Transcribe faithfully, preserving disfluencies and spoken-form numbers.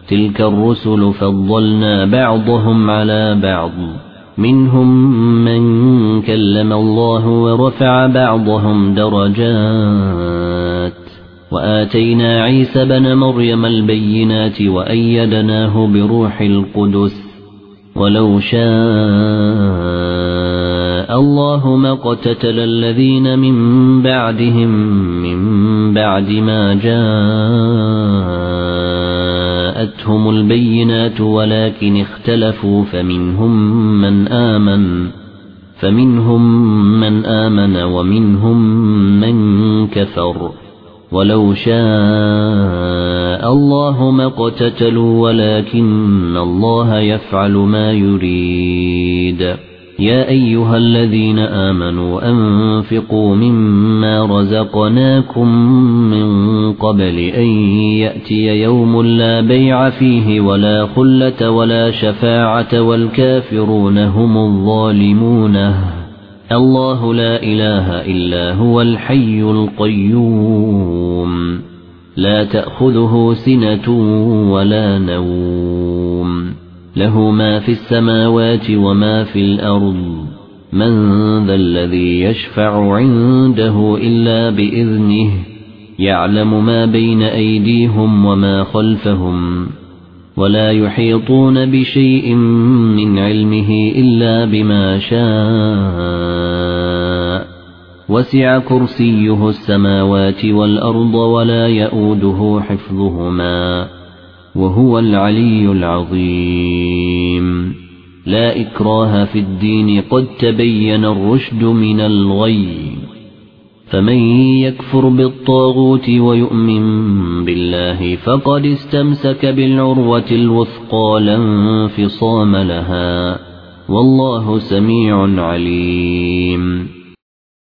تلك الرسل فضلنا بعضهم على بعض منهم من كلم الله ورفع بعضهم درجات وآتينا عيسى بن مريم البينات وأيدناه بروح القدس ولو شاء الله ما اقتتل الذين من بعدهم من بعد ما جاءتهم البينات ولكن اختلفوا فمنهم من آمن فمنهم من آمن ومنهم من كفر ولو شاء الله ما اقتتلوا ولكن الله يفعل ما يريد يا أيها الذين آمنوا أنفقوا مما رزقناكم من قبل أن يأتي يوم لا بيع فيه ولا خلة ولا شفاعة والكافرون هم الظالمون الله لا إله إلا هو الحي القيوم لا تأخذه سنة ولا نوم له ما في السماوات وما في الأرض من ذا الذي يشفع عنده إلا بإذنه يعلم ما بين أيديهم وما خلفهم ولا يحيطون بشيء من علمه إلا بما شاء وسع كرسيه السماوات والأرض ولا يؤوده حفظهما وهو العلي العظيم لا إكراه في الدين قد تبين الرشد من الغي فمن يكفر بالطاغوت ويؤمن بالله فقد استمسك بالعروة الوثقى لا انفصام لها والله سميع عليم